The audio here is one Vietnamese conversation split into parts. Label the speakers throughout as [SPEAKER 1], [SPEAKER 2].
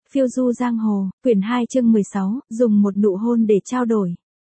[SPEAKER 1] Phiêu du giang hồ, quyển 2 chương 16, dùng một nụ hôn để trao đổi.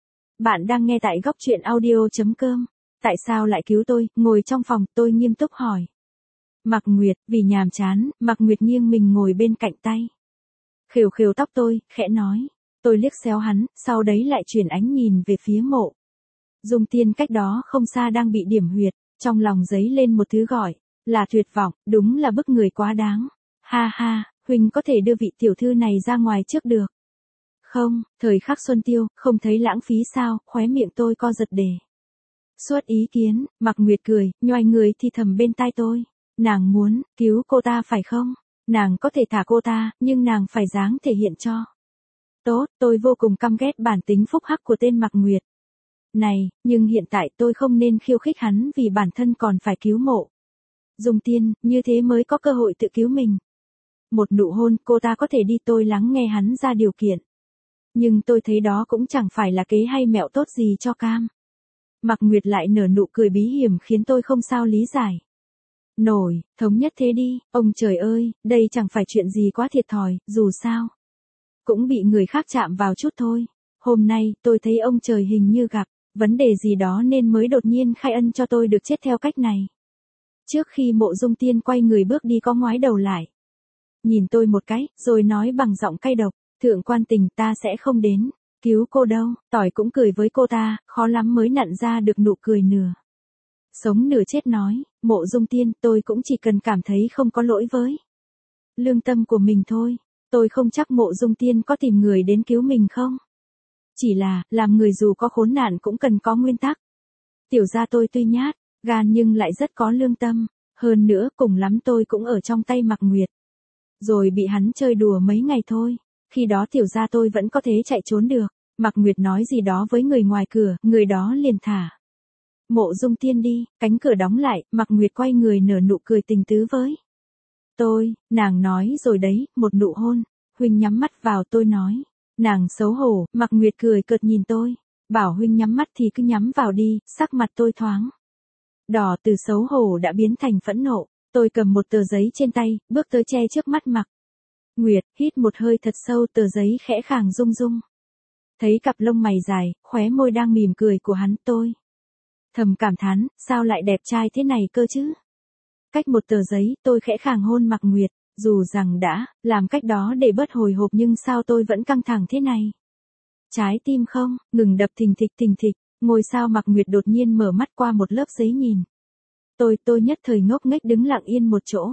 [SPEAKER 1] Bạn đang nghe tại góc truyện audio.com. Tại sao lại cứu tôi? Ngồi trong phòng, tôi nghiêm túc hỏi. Mạc Nguyệt, vì nhàm chán, Mạc Nguyệt nghiêng mình ngồi bên cạnh tay. Khều khều tóc tôi, khẽ nói. Tôi liếc xéo hắn, sau đấy lại chuyển ánh nhìn về phía Mộ Dung Tiên cách đó không xa đang bị điểm huyệt, trong lòng dấy lên một thứ gọi là tuyệt vọng, đúng là bức người quá đáng. Ha ha, huynh có thể đưa vị tiểu thư này ra ngoài trước được. Không, thời khắc xuân tiêu, không thấy lãng phí sao? Khóe miệng tôi co giật để xuất ý kiến. Mạc Nguyệt cười, nhoài người thì thầm bên tai tôi. Nàng muốn cứu cô ta phải không? Nàng có thể thả cô ta, nhưng nàng phải dáng thể hiện cho tốt. Tôi vô cùng căm ghét bản tính phúc hắc của tên Mạc Nguyệt này, nhưng hiện tại tôi không nên khiêu khích hắn vì bản thân còn phải cứu Mộ Dung Tiên, như thế mới có cơ hội tự cứu mình. Một nụ hôn, cô ta có thể đi, tôi lắng nghe hắn ra điều kiện. Nhưng tôi thấy đó cũng chẳng phải là kế hay mẹo tốt gì cho cam. Mạc Nguyệt lại nở nụ cười bí hiểm khiến tôi không sao lý giải nổi. Thống nhất thế đi, ông trời ơi, đây chẳng phải chuyện gì quá thiệt thòi, dù sao cũng bị người khác chạm vào chút thôi. Hôm nay, tôi thấy ông trời hình như gặp vấn đề gì đó nên mới đột nhiên khai ân cho tôi được chết theo cách này. Trước khi Mộ Dung Tiên quay người bước đi có ngoái đầu lại, nhìn tôi một cái, rồi nói bằng giọng cay độc, thượng quan tình, ta sẽ không đến cứu cô đâu. Tỏi cũng cười với cô ta, khó lắm mới nặn ra được nụ cười nửa sống nửa chết nói, Mộ Dung Tiên, tôi cũng chỉ cần cảm thấy không có lỗi với lương tâm của mình thôi. Tôi không chắc Mộ Dung Tiên có tìm người đến cứu mình không. Chỉ là, làm người dù có khốn nạn cũng cần có nguyên tắc. Tiểu gia tôi tuy nhát gan nhưng lại rất có lương tâm. Hơn nữa, cùng lắm tôi cũng ở trong tay Mạc Nguyệt rồi bị hắn chơi đùa mấy ngày thôi. Khi đó tiểu gia tôi vẫn có thể chạy trốn được. Mạc Nguyệt nói gì đó với người ngoài cửa, người đó liền thả Mộ Dung Tiên đi. Cánh cửa đóng lại, Mạc Nguyệt quay người nở nụ cười tình tứ với tôi. Nàng nói rồi đấy, một nụ hôn. Huynh nhắm mắt vào, tôi nói. Nàng xấu hổ. Mạc Nguyệt cười cợt nhìn tôi. Bảo huynh nhắm mắt thì cứ nhắm vào đi. Sắc mặt tôi thoáng đỏ, từ xấu hổ đã biến thành phẫn nộ. Tôi cầm một tờ giấy trên tay, bước tới che trước mắt Mạc Nguyệt, hít một hơi thật sâu, tờ giấy khẽ khàng rung rung. Thấy cặp lông mày dài, khóe môi đang mỉm cười của hắn, tôi thầm cảm thán, sao lại đẹp trai thế này cơ chứ. Cách một tờ giấy, tôi khẽ khàng hôn Mạc Nguyệt, dù rằng đã làm cách đó để bớt hồi hộp nhưng sao tôi vẫn căng thẳng thế này. Trái tim không ngừng đập thình thịch thình thịch. Ngôi sao Mạc Nguyệt đột nhiên mở mắt qua một lớp giấy nhìn tôi nhất thời ngốc nghếch đứng lặng yên một chỗ.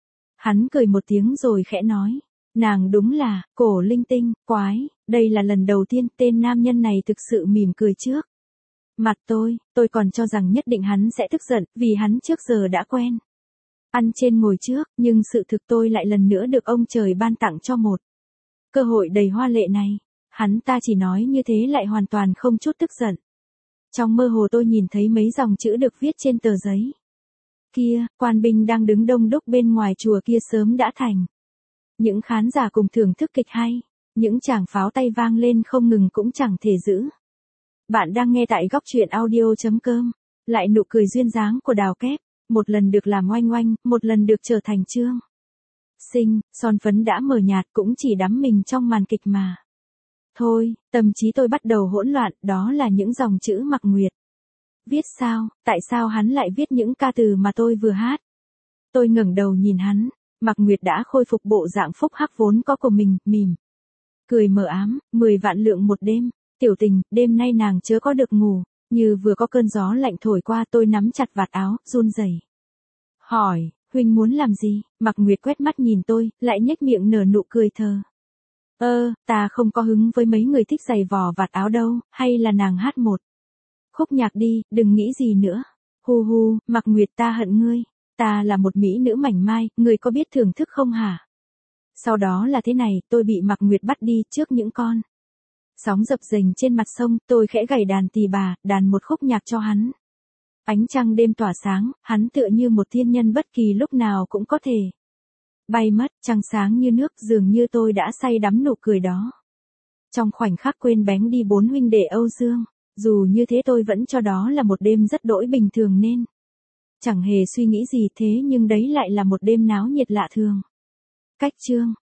[SPEAKER 1] Hắn cười một tiếng rồi khẽ nói, nàng đúng là cổ linh tinh quái. Đây là lần đầu tiên tên nam nhân này thực sự mỉm cười trước mặt tôi còn cho rằng nhất định hắn sẽ tức giận vì hắn trước giờ đã quen ăn trên ngồi trước, nhưng sự thực tôi lại lần nữa được ông trời ban tặng cho một cơ hội đầy hoa lệ này. Hắn ta chỉ nói như thế lại hoàn toàn không chút tức giận. Trong mơ hồ tôi nhìn thấy mấy dòng chữ được viết trên tờ giấy kia. Quan binh đang đứng đông đúc bên ngoài chùa kia sớm đã thành những khán giả cùng thưởng thức kịch hay. Những tràng pháo tay vang lên không ngừng cũng chẳng thể giữ. Bạn đang nghe tại góc truyện audio.com. Lại nụ cười duyên dáng của Đào Kép. Một lần được làm oanh oanh, một lần được trở thành trương sinh. Son phấn đã mờ nhạt, cũng chỉ đắm mình trong màn kịch mà thôi. Tâm trí tôi bắt đầu hỗn loạn. Đó là những dòng chữ Mạc Nguyệt viết sao? Tại sao hắn lại viết những ca từ mà tôi vừa hát? Tôi ngẩng đầu nhìn hắn. Mạc Nguyệt đã khôi phục bộ dạng phúc hắc vốn có của mình, mỉm cười mờ ám. 10 vạn lượng một đêm. Tiểu tình, đêm nay nàng chớ có được ngủ. Như vừa có cơn gió lạnh thổi qua, tôi nắm chặt vạt áo, run rẩy hỏi, huynh muốn làm gì? Mạc Nguyệt quét mắt nhìn tôi, lại nhếch miệng nở nụ cười thờ ta không có hứng với mấy người thích giày vò vạt áo đâu. Hay là nàng hát một khúc nhạc đi, đừng nghĩ gì nữa. Hu hu, Mạc Nguyệt, ta hận ngươi. Ta là một mỹ nữ mảnh mai, ngươi có biết thưởng thức không hả? Sau đó là thế này, tôi bị Mạc Nguyệt bắt đi trước những con sóng dập dềnh trên mặt sông. Tôi khẽ gảy đàn tỳ bà, đàn một khúc nhạc cho hắn. Ánh trăng đêm tỏa sáng, hắn tựa như một thiên nhân bất kỳ lúc nào cũng có thể bay mất. Trăng sáng như nước, dường như tôi đã say đắm nụ cười đó. Trong khoảnh khắc quên bén đi 4 huynh đệ Âu Dương. Dù như thế tôi vẫn cho đó là một đêm rất đỗi bình thường nên chẳng hề suy nghĩ gì, thế nhưng đấy lại là một đêm náo nhiệt lạ thường. Cách chương